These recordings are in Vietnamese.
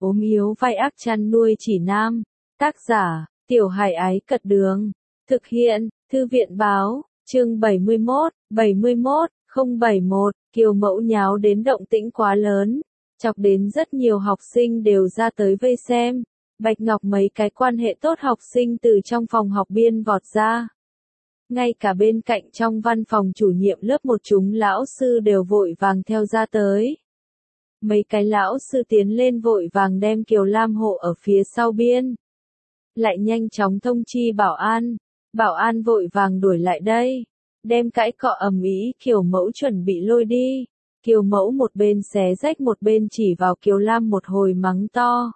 ốm yếu vai ác chăn nuôi chỉ nam. Tác giả, Tiểu Hải Ái Cật Đường. Thực hiện, Thư viện Báo, chương 71, 071, Kiều Mẫu nháo đến động tĩnh quá lớn, chọc đến rất nhiều học sinh đều ra tới vây xem. Bạch Ngọc mấy cái quan hệ tốt học sinh từ trong phòng học biên vọt ra. Ngay cả bên cạnh trong văn phòng chủ nhiệm lớp một chúng lão sư đều vội vàng theo ra tới. Mấy cái lão sư tiến lên vội vàng đem Kiều Lam hộ ở phía sau biên. Lại nhanh chóng thông chi bảo an vội vàng đuổi lại đây. Đem cãi cọ ầm ĩ Kiều Mẫu chuẩn bị lôi đi. Kiều Mẫu một bên xé rách một bên chỉ vào Kiều Lam một hồi mắng to.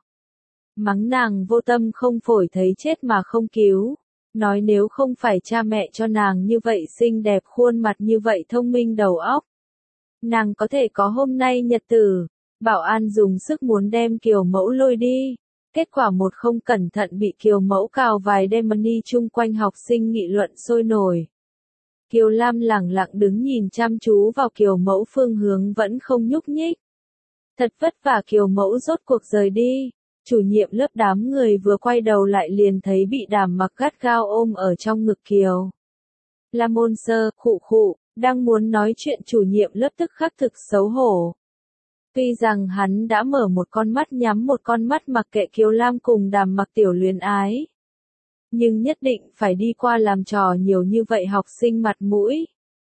Mắng nàng vô tâm không phổi thấy chết mà không cứu. Nói nếu không phải cha mẹ cho nàng như vậy xinh đẹp khuôn mặt như vậy thông minh đầu óc, nàng có thể có hôm nay nhật tử. Bảo an dùng sức muốn đem Kiều Mẫu lôi đi. Kết quả một không cẩn thận bị Kiều Mẫu cào vài đêm ni chung quanh học sinh nghị luận sôi nổi. Kiều Lam lẳng lặng đứng nhìn chăm chú vào Kiều Mẫu phương hướng vẫn không nhúc nhích. Thật vất vả Kiều Mẫu rốt cuộc rời đi. Chủ nhiệm lớp đám người vừa quay đầu lại liền thấy bị Đàm Mặc gắt gao ôm ở trong ngực Kiều Lam ôn sơ, khụ, đang muốn nói chuyện chủ nhiệm lớp tức khắc thực xấu hổ. Tuy rằng hắn đã mở một con mắt nhắm một con mắt mặc kệ Kiều Lam cùng Đàm Mặc tiểu luyến ái. Nhưng nhất định phải đi qua làm trò nhiều như vậy học sinh mặt mũi.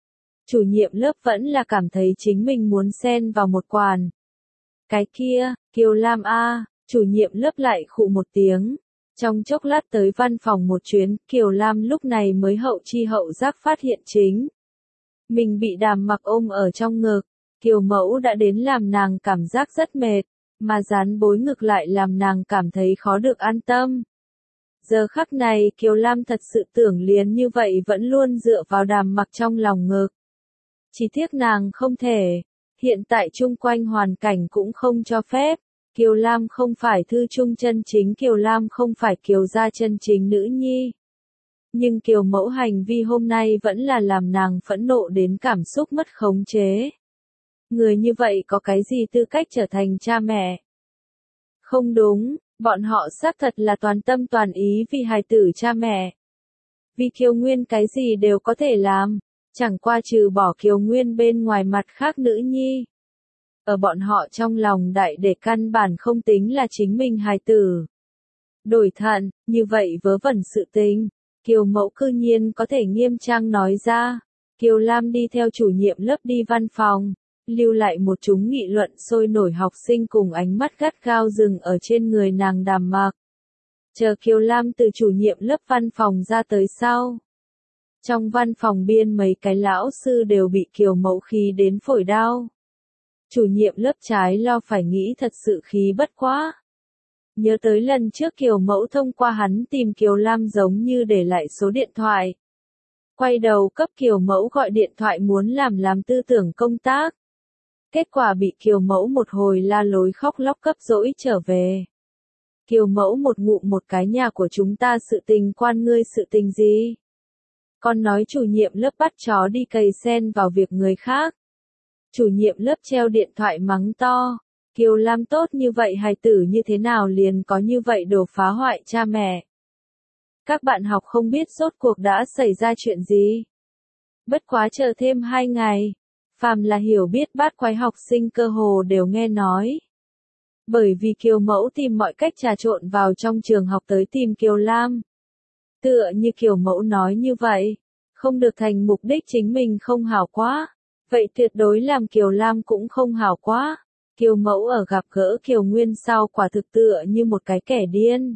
Chủ nhiệm lớp vẫn là cảm thấy chính mình muốn xen vào một quan. Cái kia, Kiều Lam a. Chủ nhiệm lớp lại khụ một tiếng. Trong chốc lát tới văn phòng một chuyến, Kiều Lam lúc này mới hậu chi hậu giác phát hiện chính. Mình bị Đàm Mặc ôm ở trong ngực. Kiều Mẫu đã đến làm nàng cảm giác rất mệt, mà dán bối ngực lại làm nàng cảm thấy khó được an tâm. Giờ khắc này Kiều Lam thật sự tưởng liền như vậy vẫn luôn dựa vào Đàm Mặc trong lòng ngực. Chỉ tiếc nàng không thể. Hiện tại chung quanh hoàn cảnh cũng không cho phép. Kiều Lam không phải thư trung chân chính, Kiều Lam không phải Kiều gia chân chính nữ nhi. Nhưng Kiều Mẫu hành vi hôm nay vẫn là làm nàng phẫn nộ đến cảm xúc mất khống chế. Người như vậy có cái gì tư cách trở thành cha mẹ? Không đúng, bọn họ xác thật là toàn tâm toàn ý vì hài tử cha mẹ. Vì Kiều Nguyên cái gì đều có thể làm, chẳng qua trừ bỏ Kiều Nguyên bên ngoài mặt khác nữ nhi. Ở bọn họ trong lòng đại để căn bản không tính là chính mình hài tử. Đổi thận, như vậy vớ vẩn sự tình, Kiều Mẫu cư nhiên có thể nghiêm trang nói ra. Kiều Lam đi theo chủ nhiệm lớp đi văn phòng, lưu lại một chúng nghị luận sôi nổi học sinh cùng ánh mắt gắt gao dừng ở trên người nàng Đàm Mặc. Chờ Kiều Lam từ chủ nhiệm lớp văn phòng ra tới sau. Trong văn phòng biên mấy cái lão sư đều bị Kiều Mẫu khí đến phổi đau. Chủ nhiệm lớp trái lo phải nghĩ thật sự khí bất quá. Nhớ tới lần trước Kiều Mẫu thông qua hắn tìm Kiều Lam giống như để lại số điện thoại. Quay đầu cấp Kiều Mẫu gọi điện thoại muốn làm tư tưởng công tác. Kết quả bị Kiều Mẫu một hồi la lối khóc lóc cấp dỗi trở về. Kiều Mẫu một ngụm một cái nhà của chúng ta sự tình quan ngươi sự tình gì? Con nói chủ nhiệm lớp bắt chó đi cày sen vào việc người khác. Chủ nhiệm lớp treo điện thoại mắng to. Kiều Lam tốt như vậy hài tử như thế nào liền có như vậy đồ phá hoại cha mẹ. Các bạn học không biết rốt cuộc đã xảy ra chuyện gì. Bất quá chờ thêm 2 ngày. Phàm là hiểu biết bát quái học sinh cơ hồ đều nghe nói. Bởi vì Kiều Mẫu tìm mọi cách trà trộn vào trong trường học tới tìm Kiều Lam. Tựa như Kiều Mẫu nói như vậy. Không được thành mục đích chính mình không hảo quá. Vậy tuyệt đối làm Kiều Lam cũng không hảo quá. Kiều Mẫu ở gặp gỡ Kiều Nguyên sau quả thực tựa như một cái kẻ điên.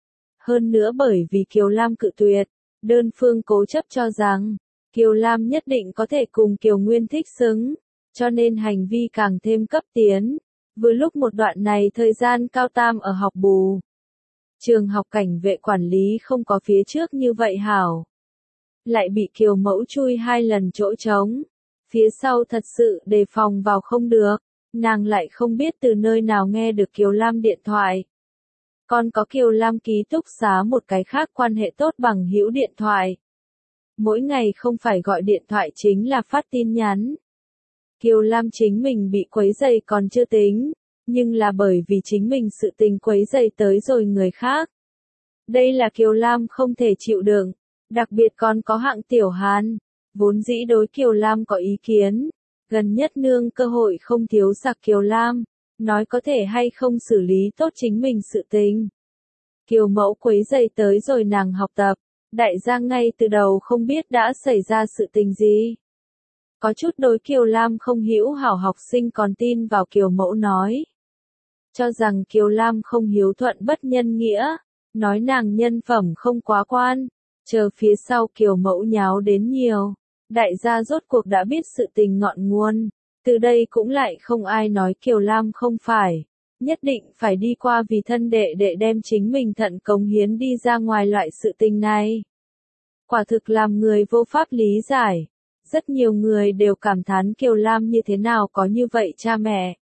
Hơn nữa bởi vì Kiều Lam cự tuyệt, đơn phương cố chấp cho rằng, Kiều Lam nhất định có thể cùng Kiều Nguyên thích xứng, cho nên hành vi càng thêm cấp tiến. Vừa lúc một đoạn này thời gian Cao Tam ở học bù. Trường học cảnh vệ quản lý không có phía trước như vậy hảo. Lại bị Kiều Mẫu chui 2 lần chỗ trống. Phía sau thật sự đề phòng vào không được, nàng lại không biết từ nơi nào nghe được Kiều Lam điện thoại. Còn có Kiều Lam ký túc xá một cái khác quan hệ tốt bằng hữu điện thoại. Mỗi ngày không phải gọi điện thoại chính là phát tin nhắn. Kiều Lam chính mình bị quấy rầy còn chưa tính, nhưng là bởi vì chính mình sự tình quấy rầy tới rồi người khác. Đây là Kiều Lam không thể chịu đựng, đặc biệt còn có hạng Tiểu Hàn, vốn dĩ đối Kiều Lam có ý kiến, gần nhất nương cơ hội không thiếu sạc Kiều Lam, nói có thể hay không xử lý tốt chính mình sự tình. Kiều mẫu quấy rầy tới rồi nàng học tập, đại gia ngay từ đầu không biết đã xảy ra sự tình gì. Có chút đối Kiều Lam không hữu hảo học sinh còn tin vào Kiều mẫu nói. Cho rằng Kiều Lam không hiếu thuận bất nhân nghĩa, nói nàng nhân phẩm không quá quan, chờ phía sau Kiều mẫu nháo đến nhiều. Đại gia rốt cuộc đã biết sự tình ngọn nguồn, từ đây cũng lại không ai nói Kiều Lam không phải. Nhất định phải đi qua vì thân đệ đệ đem chính mình thận cống hiến đi ra ngoài loại sự tình này. Quả thực làm người vô pháp lý giải. Rất nhiều người đều cảm thán Kiều Lam như thế nào có như vậy cha mẹ.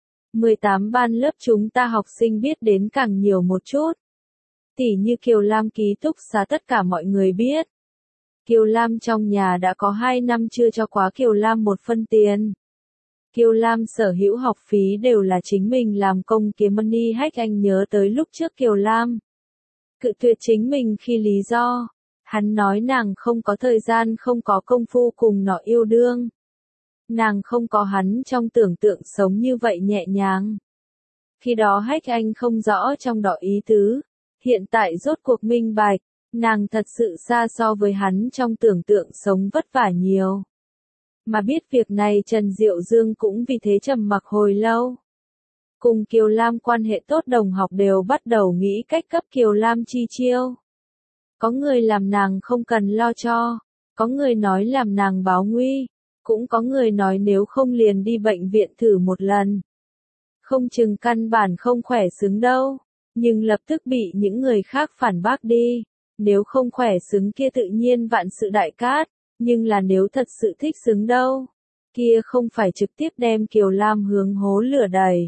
18 ban lớp chúng ta học sinh biết đến càng nhiều một chút. Tỉ như Kiều Lam ký túc xá tất cả mọi người biết. Kiều Lam trong nhà đã có 2 năm chưa cho quá Kiều Lam một phân tiền. Kiều Lam sở hữu học phí đều là chính mình làm công kiếm money. Hách Anh nhớ tới lúc trước Kiều Lam cự tuyệt chính mình khi lý do. Hắn nói nàng không có thời gian không có công phu cùng nó yêu đương. Nàng không có hắn trong tưởng tượng sống như vậy nhẹ nhàng. Khi đó Hách Anh không rõ trong đó ý tứ. Hiện tại rốt cuộc minh bạch, nàng thật sự xa so với hắn trong tưởng tượng sống vất vả nhiều. Mà biết việc này Trần Diệu Dương cũng vì thế trầm mặc hồi lâu. Cùng Kiều Lam quan hệ tốt đồng học đều bắt đầu nghĩ cách cấp Kiều Lam chi chiêu. Có người làm nàng không cần lo cho, có người nói làm nàng báo nguy, cũng có người nói nếu không liền đi bệnh viện thử một lần. Không chừng căn bản không khỏe xứng đâu, nhưng lập tức bị những người khác phản bác đi. Nếu không khỏe xứng kia tự nhiên vạn sự đại cát, nhưng là nếu thật sự thích xứng đâu, kia không phải trực tiếp đem Kiều Lam hướng hố lửa đẩy.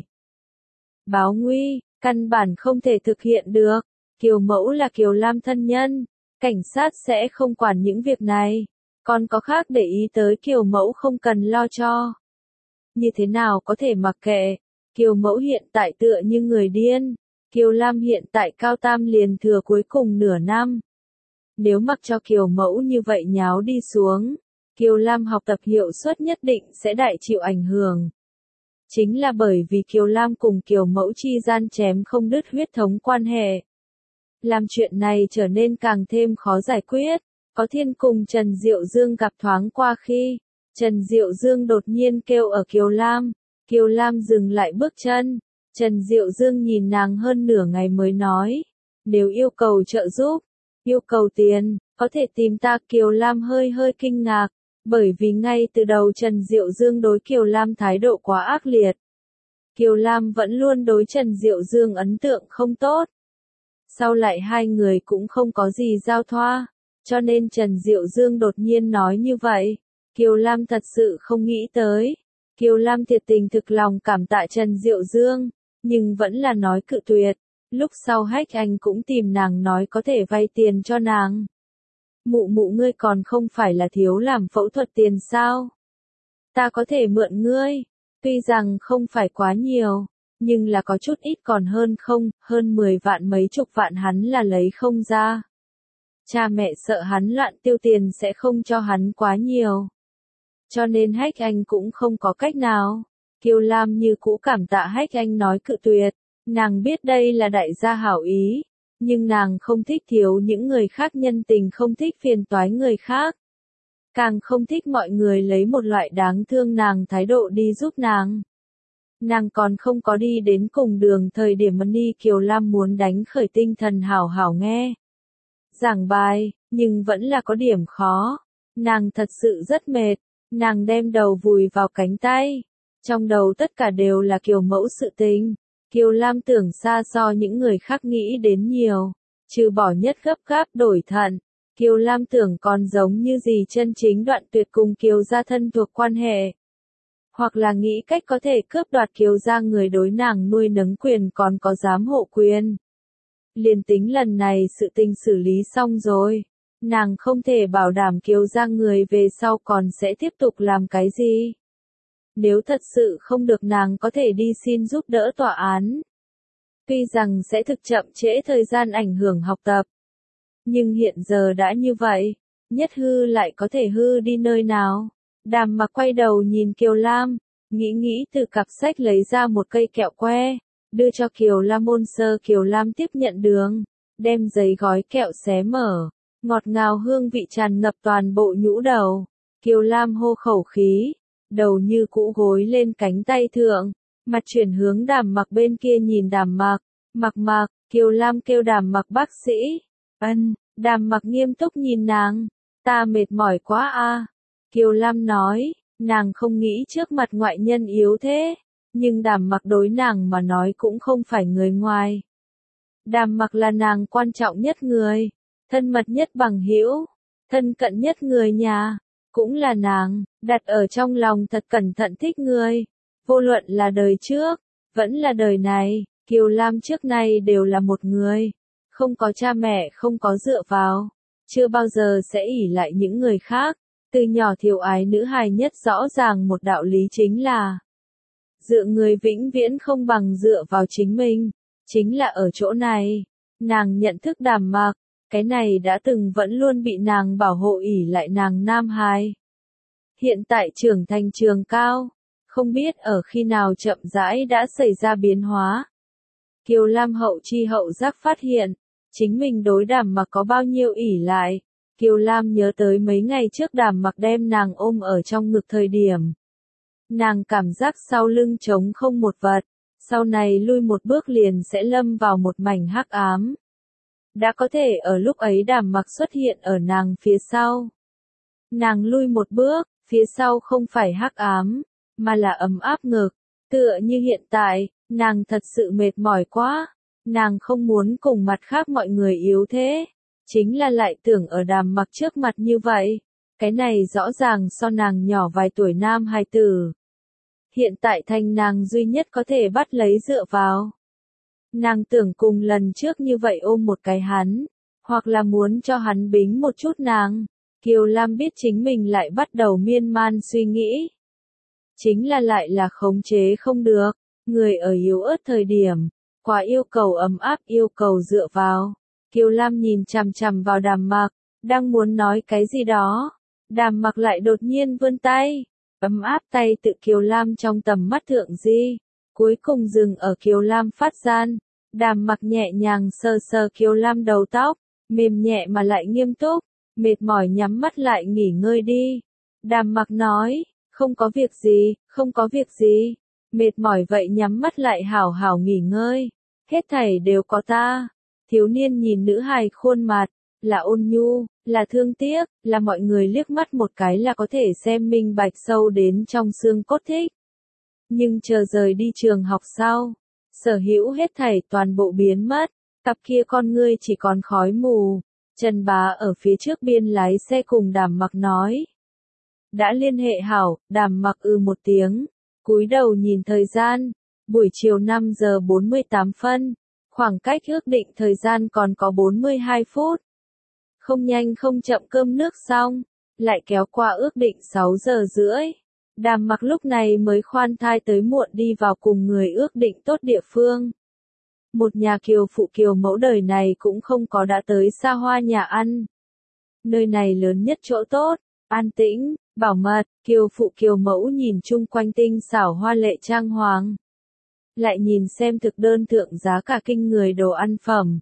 Báo nguy, căn bản không thể thực hiện được. Kiều mẫu là Kiều Lam thân nhân, cảnh sát sẽ không quản những việc này, còn có khác để ý tới Kiều mẫu không cần lo cho. Như thế nào có thể mặc kệ, Kiều mẫu hiện tại tựa như người điên, Kiều Lam hiện tại cao tam liền thừa cuối cùng nửa năm. Nếu mặc cho Kiều mẫu như vậy nháo đi xuống, Kiều Lam học tập hiệu suất nhất định sẽ đại chịu ảnh hưởng. Chính là bởi vì Kiều Lam cùng Kiều mẫu chi gian chém không đứt huyết thống quan hệ. Làm chuyện này trở nên càng thêm khó giải quyết. Có Thiên cùng Trần Diệu Dương gặp thoáng qua khi Trần Diệu Dương đột nhiên kêu ở Kiều Lam. Kiều Lam dừng lại bước chân. Trần Diệu Dương nhìn nàng hơn nửa ngày mới nói. Nếu yêu cầu trợ giúp, yêu cầu tiền, có thể tìm ta. Kiều Lam hơi kinh ngạc. Bởi vì ngay từ đầu Trần Diệu Dương đối Kiều Lam thái độ quá ác liệt. Kiều Lam vẫn luôn đối Trần Diệu Dương ấn tượng không tốt. Sau lại hai người cũng không có gì giao thoa, cho nên Trần Diệu Dương đột nhiên nói như vậy. Kiều Lam thật sự không nghĩ tới. Kiều Lam thiệt tình thực lòng cảm tạ Trần Diệu Dương, nhưng vẫn là nói cự tuyệt. Lúc sau Hách Anh cũng tìm nàng nói có thể vay tiền cho nàng. Mụ mụ ngươi còn không phải là thiếu làm phẫu thuật tiền sao? Ta có thể mượn ngươi, tuy rằng không phải quá nhiều, nhưng là có chút ít còn hơn không, hơn 10 vạn mấy chục vạn hắn là lấy không ra. Cha mẹ sợ hắn loạn tiêu tiền sẽ không cho hắn quá nhiều. Cho nên Hách Anh cũng không có cách nào. Kiều Lam như cũ cảm tạ Hách Anh nói cự tuyệt, nàng biết đây là đại gia hảo ý. Nhưng nàng không thích thiếu những người khác nhân tình, không thích phiền toái người khác. Càng không thích mọi người lấy một loại đáng thương nàng thái độ đi giúp nàng. Nàng còn không có đi đến cùng đường thời điểm Money Kiều Lam muốn đánh khởi tinh thần hảo hảo nghe giảng bài, nhưng vẫn là có điểm khó. Nàng thật sự rất mệt, nàng đem đầu vùi vào cánh tay. Trong đầu tất cả đều là Kiều mẫu sự tình. Kiều Lam tưởng xa so những người khác nghĩ đến nhiều, trừ bỏ nhất gấp gáp đổi thận. Kiều Lam tưởng còn giống như gì chân chính đoạn tuyệt cùng Kiều gia thân thuộc quan hệ. Hoặc là nghĩ cách có thể cướp đoạt Kiều gia người đối nàng nuôi nấng quyền còn có giám hộ quyền. Liền tính lần này sự tình xử lý xong rồi, nàng không thể bảo đảm Kiều gia người về sau còn sẽ tiếp tục làm cái gì. Nếu thật sự không được nàng có thể đi xin giúp đỡ tòa án. Tuy rằng sẽ thực chậm trễ thời gian ảnh hưởng học tập. Nhưng hiện giờ đã như vậy, nhất hư lại có thể hư đi nơi nào. Đàm Mặc quay đầu nhìn Kiều Lam, nghĩ từ cặp sách lấy ra một cây kẹo que, đưa cho Kiều Lam ôn sơ. Kiều Lam tiếp nhận đường, đem giấy gói kẹo xé mở, ngọt ngào hương vị tràn ngập toàn bộ nhũ đầu. Kiều Lam hô khẩu khí, đầu như cũ gối lên cánh tay thượng, mặt chuyển hướng Đàm Mặc bên kia nhìn Đàm Mặc. Mặc, Kiều Lam kêu Đàm Mặc bác sĩ. Ân, Đàm Mặc nghiêm túc nhìn nàng, ta mệt mỏi quá a. Kiều Lam nói, nàng không nghĩ trước mặt ngoại nhân yếu thế, nhưng Đàm Mặc đối nàng mà nói cũng không phải người ngoài. Đàm Mặc là nàng quan trọng nhất người, thân mật nhất bằng hữu, thân cận nhất người nhà, cũng là nàng đặt ở trong lòng thật cẩn thận thích người, vô luận là đời trước, vẫn là đời này. Kiều Lam trước nay đều là một người, không có cha mẹ, không có dựa vào, chưa bao giờ sẽ ỷ lại những người khác. Từ nhỏ Thiều Ái nữ hài nhất rõ ràng một đạo lý chính là dựa người vĩnh viễn không bằng dựa vào chính mình. Chính là ở chỗ này, nàng nhận thức Đàm Mặc, cái này đã từng vẫn luôn bị nàng bảo hộ ỷ lại nàng nam hài. Hiện tại trưởng thành trường cao, không biết ở khi nào chậm rãi đã xảy ra biến hóa. Kiều Lam hậu chi hậu giác phát hiện, chính mình đối Đàm Mặc có bao nhiêu ỷ lại. Kiều Lam nhớ tới mấy ngày trước Đàm Mặc đem nàng ôm ở trong ngực thời điểm. Nàng cảm giác sau lưng trống không một vật, sau này lui một bước liền sẽ lâm vào một mảnh hắc ám. Đã có thể ở lúc ấy Đàm Mặc xuất hiện ở nàng phía sau. Nàng lui một bước, phía sau không phải hắc ám, mà là ấm áp ngực. Tựa như hiện tại, nàng thật sự mệt mỏi quá, nàng không muốn cùng mặt khác mọi người yếu thế. Chính là lại tưởng ở Đàm Mặc trước mặt như vậy, cái này rõ ràng so nàng nhỏ vài tuổi nam hài tử. Hiện tại thành nàng duy nhất có thể bắt lấy dựa vào. Nàng tưởng cùng lần trước như vậy ôm một cái hắn, hoặc là muốn cho hắn bính một chút nàng. Kiều Lam biết chính mình lại bắt đầu miên man suy nghĩ. Chính là lại là khống chế không được, người ở yếu ớt thời điểm, quá yêu cầu ấm áp, yêu cầu dựa vào. Kiều Lam nhìn chằm chằm vào Đàm Mặc, đang muốn nói cái gì đó. Đàm Mặc lại đột nhiên vươn tay, ấm áp tay tự Kiều Lam trong tầm mắt thượng di, cuối cùng dừng ở Kiều Lam phát gian. Đàm Mặc nhẹ nhàng sờ sờ Kiều Lam đầu tóc, mềm nhẹ mà lại nghiêm túc, mệt mỏi nhắm mắt lại nghỉ ngơi đi. Đàm Mặc nói, không có việc gì, không có việc gì, mệt mỏi vậy nhắm mắt lại hảo hảo nghỉ ngơi, hết thảy đều có ta. Thiếu niên nhìn nữ hài khuôn mặt, là ôn nhu, là thương tiếc, là mọi người liếc mắt một cái là có thể xem minh bạch sâu đến trong xương cốt thích. Nhưng chờ rời đi trường học sau, sở hữu hết thảy toàn bộ biến mất, cặp kia con ngươi chỉ còn khói mù. Trần Bá ở phía trước biên lái xe cùng Đàm Mặc nói. Đã liên hệ hảo, Đàm Mặc một tiếng, cúi đầu nhìn thời gian, buổi chiều 5 giờ 48 phân. Khoảng cách ước định thời gian còn có 42 phút. Không nhanh không chậm cơm nước xong, lại kéo qua ước định 6 giờ rưỡi. Đàm Mặc lúc này mới khoan thai tới muộn đi vào cùng người ước định tốt địa phương. Một nhà kiều phụ kiều mẫu đời này cũng không có đã tới xa hoa nhà ăn. Nơi này lớn nhất chỗ tốt, an tĩnh, bảo mật, kiều phụ kiều mẫu nhìn chung quanh tinh xảo hoa lệ trang hoàng. Lại nhìn xem thực đơn thượng giá cả kinh người đồ ăn phẩm.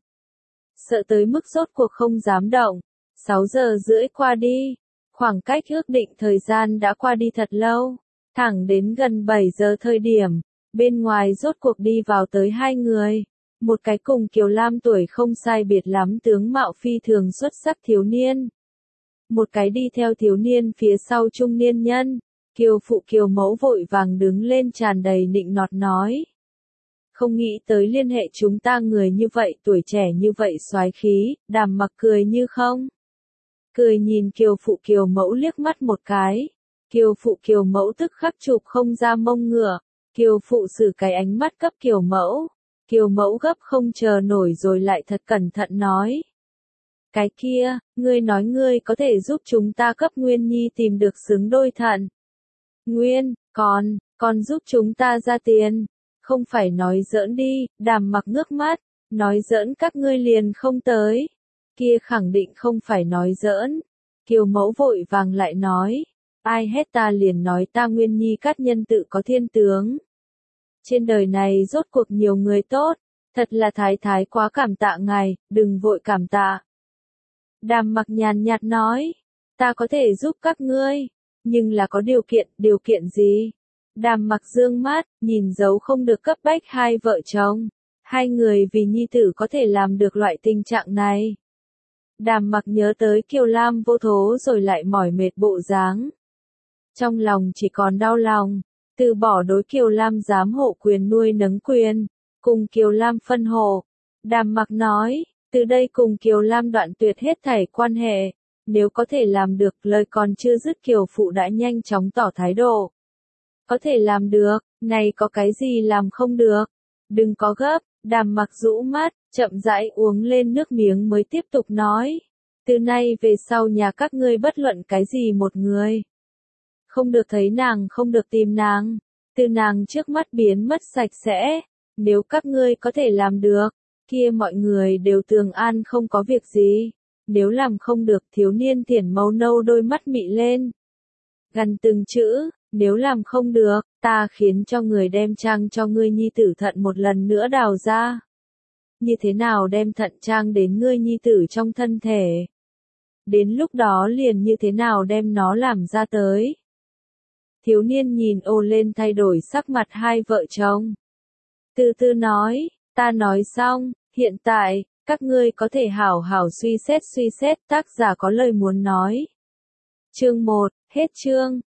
Sợ tới mức rốt cuộc không dám động. 6 giờ rưỡi qua đi. Khoảng cách ước định thời gian đã qua đi thật lâu. Thẳng đến gần 7 giờ thời điểm. Bên ngoài rốt cuộc đi vào tới hai người. Một cái cùng Kiều Lam tuổi không sai biệt lắm tướng mạo phi thường xuất sắc thiếu niên. Một cái đi theo thiếu niên phía sau trung niên nhân. Kiều phụ kiều mẫu vội vàng đứng lên tràn đầy nịnh nọt nói. Không nghĩ tới liên hệ chúng ta người như vậy tuổi trẻ như vậy soái khí, Đàm Mặc cười như không. Cười nhìn kiều phụ kiều mẫu liếc mắt một cái. Kiều phụ kiều mẫu tức khắc chụp không ra mông ngựa. Kiều phụ xử cái ánh mắt cấp kiều mẫu. Kiều mẫu gấp không chờ nổi rồi lại thật cẩn thận nói. Cái kia, ngươi nói ngươi có thể giúp chúng ta cấp Nguyên Nhi tìm được xứng đôi thận. Nguyên, còn giúp chúng ta ra tiền. Không phải nói giỡn đi, Đàm Mặc ngước mắt, nói giỡn các ngươi liền không tới. Kia khẳng định không phải nói giỡn. Kiều Mẫu vội vàng lại nói, ai hết ta liền nói ta Nguyên Nhi Cát Nhân tự có thiên tướng. Trên đời này rốt cuộc nhiều người tốt, thật là thái thái quá cảm tạ ngài, đừng vội cảm tạ. Đàm Mặc nhàn nhạt nói, ta có thể giúp các ngươi, nhưng là có điều kiện gì? Đàm Mặc dương mắt, nhìn dấu không được cấp bách hai vợ chồng, hai người vì nhi tử có thể làm được loại tình trạng này. Đàm Mặc nhớ tới Kiều Lam vô thố rồi lại mỏi mệt bộ dáng. Trong lòng chỉ còn đau lòng, từ bỏ đối Kiều Lam giám hộ quyền nuôi nấng quyền, cùng Kiều Lam phân hộ. Đàm Mặc nói, từ đây cùng Kiều Lam đoạn tuyệt hết thảy quan hệ, nếu có thể làm được lời còn chưa dứt Kiều Phụ đã nhanh chóng tỏ thái độ. Có thể làm được, này có cái gì làm không được, đừng có gấp, Đàm Mặc rũ mắt, chậm rãi uống lên nước miếng mới tiếp tục nói. Từ nay về sau nhà các ngươi bất luận cái gì một người. Không được thấy nàng, không được tìm nàng, từ nàng trước mắt biến mất sạch sẽ, nếu các ngươi có thể làm được, kia mọi người đều tường an không có việc gì, nếu làm không được thiếu niên thiển màu nâu đôi mắt mị lên. Gần từng chữ, nếu làm không được, ta khiến cho người đem trang cho ngươi nhi tử thận một lần nữa đào ra. Như thế nào đem thận trang đến ngươi nhi tử trong thân thể? Đến lúc đó liền như thế nào đem nó làm ra tới? Thiếu niên nhìn ô lên thay đổi sắc mặt hai vợ chồng. Từ từ nói, ta nói xong, hiện tại, các ngươi có thể hảo hảo suy xét tác giả có lời muốn nói. Chương 1, hết chương.